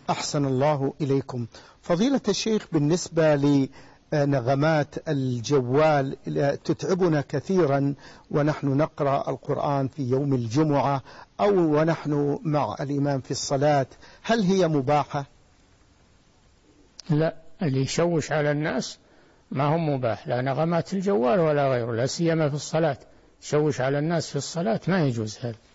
أحسن الله إليكم. فضيلة الشيخ، بالنسبة لنغمات الجوال تتعبنا كثيرا ونحن نقرأ القرآن في يوم الجمعة أو ونحن مع الإمام في الصلاة، هل هي مباحة؟ لا، اللي يشوش على الناس ما هم مباح، لا نغمات الجوال ولا غيره، لا سيما في الصلاة. يشوش على الناس في الصلاة ما يجوز هذا.